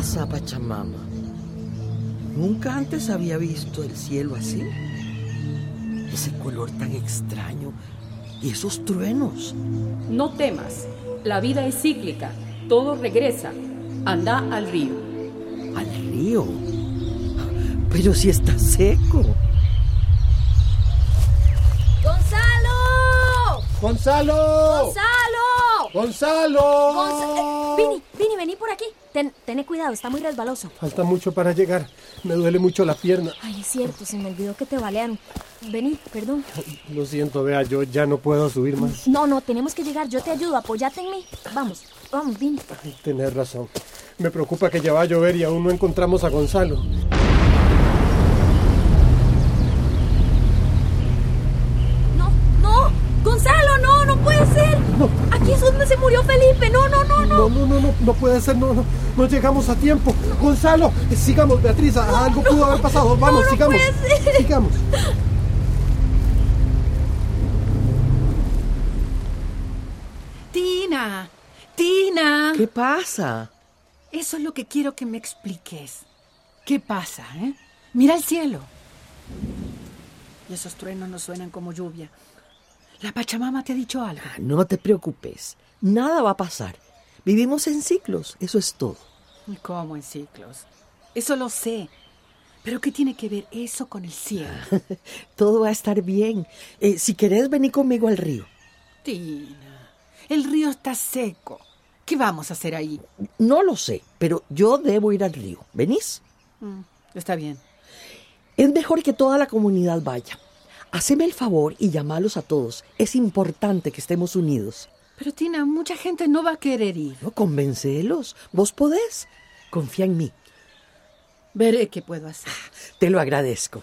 pasa, Pachamama? Nunca antes había visto el cielo así. Ese color tan extraño y esos truenos. No temas, la vida es cíclica, todo regresa. Anda al río. ¿Al río? Pero si está seco. ¡Gonzalo! ¡Gonzalo! ¡Gonzalo! ¡Gonzalo! Vení por aquí. Ten cuidado, está muy resbaloso. Falta mucho para llegar. Me duele mucho la pierna. Ay, es cierto, se me olvidó que te balearon. Vení, perdón. Lo siento, Bea, yo ya no puedo subir más. No, tenemos que llegar. Yo te ayudo, apóyate en mí. Vamos, vení. Tenés razón. Me preocupa que ya va a llover y aún no encontramos a Gonzalo. No, Gonzalo, no puede ser. No. Aquí es donde se murió Felipe. No. No puede ser, no llegamos a tiempo. Gonzalo, sigamos, Beatriz, algo pudo haber pasado. Vamos, sigamos. Puede ser. Sigamos. Tina. ¿Qué pasa? Eso es lo que quiero que me expliques. ¿Qué pasa, Mira el cielo. Y esos truenos no suenan como lluvia. ¿La Pachamama te ha dicho algo? No te preocupes, nada va a pasar. Vivimos en ciclos, eso es todo. ¿Cómo en ciclos? Eso lo sé. ¿Pero qué tiene que ver eso con el cielo? Todo va a estar bien. Si querés, vení conmigo al río. Tina, el río está seco. ¿Qué vamos a hacer ahí? No lo sé, pero yo debo ir al río. ¿Venís? Está bien. Es mejor que toda la comunidad vaya. Haceme el favor y llamalos a todos. Es importante que estemos unidos. Pero Tina, mucha gente no va a querer ir. No, convéncelos. Vos podés. Confía en mí. Veré qué puedo hacer. Te lo agradezco.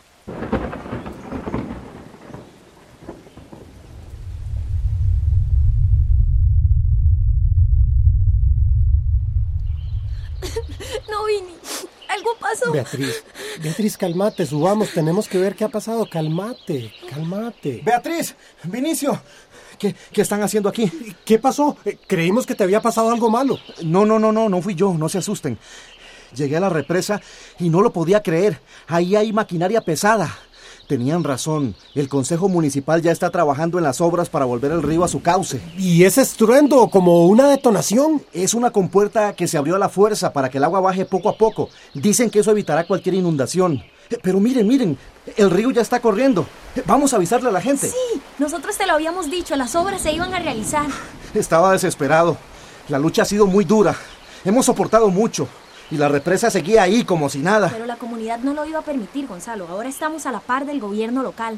No, Vini. Algo pasó. Beatriz, cálmate, subamos, tenemos que ver qué ha pasado. Cálmate. Beatriz, Vinicio, ¿qué están haciendo aquí? ¿Qué pasó? Creímos que te había pasado algo malo. No fui yo, no se asusten. Llegué a la represa y no lo podía creer. Ahí hay maquinaria pesada. Tenían razón, el Consejo Municipal ya está trabajando en las obras para volver el río a su cauce. ¿Y ese estruendo como una detonación? Es una compuerta que se abrió a la fuerza para que el agua baje poco a poco. Dicen que eso evitará cualquier inundación. Pero miren, el río ya está corriendo. Vamos a avisarle a la gente. Sí, nosotros te lo habíamos dicho, las obras se iban a realizar. Estaba desesperado. La lucha ha sido muy dura. Hemos soportado mucho. Y la represa seguía ahí como si nada. Pero la comunidad no lo iba a permitir, Gonzalo. Ahora estamos a la par del gobierno local.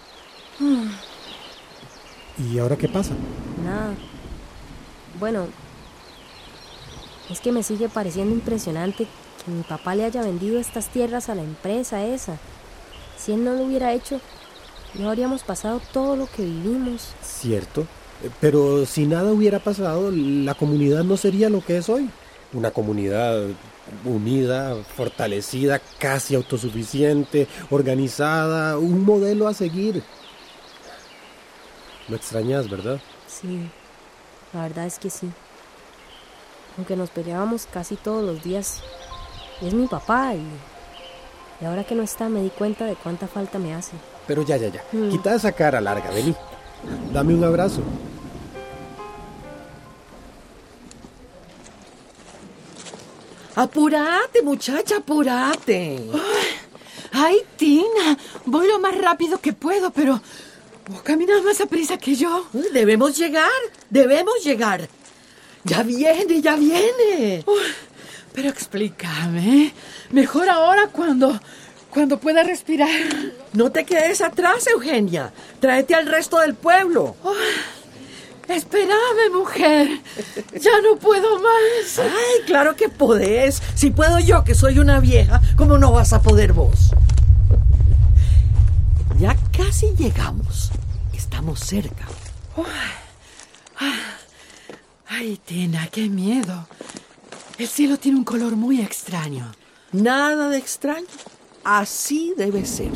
¿Y ahora qué pasa? Nada. Bueno, es que me sigue pareciendo impresionante que mi papá le haya vendido estas tierras a la empresa esa. Si él no lo hubiera hecho, no habríamos pasado todo lo que vivimos. Cierto. Pero si nada hubiera pasado, la comunidad no sería lo que es hoy. Una comunidad unida, fortalecida, casi autosuficiente, organizada, un modelo a seguir. Lo extrañas, ¿verdad? Sí, la verdad es que sí. Aunque nos peleábamos casi todos los días, es mi papá y ahora que no está me di cuenta de cuánta falta me hace. Pero ya. Quita esa cara larga, vení. Dame un abrazo. Apúrate, muchacha, apúrate. Ay, Tina, voy lo más rápido que puedo, pero vos caminas más a prisa que yo. Debemos llegar. Ya viene. Pero explícame, mejor ahora cuando pueda respirar. No te quedes atrás, Eugenia. Tráete al resto del pueblo. Espérame, mujer. Ya no puedo más. Ay, claro que podés. Si puedo yo, que soy una vieja, ¿cómo no vas a poder vos? Ya casi llegamos. Estamos cerca. Ay, Tina, qué miedo. El cielo tiene un color muy extraño. Nada de extraño. Así debe ser.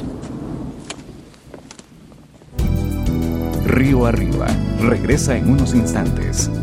Río Arriba regresa en unos instantes.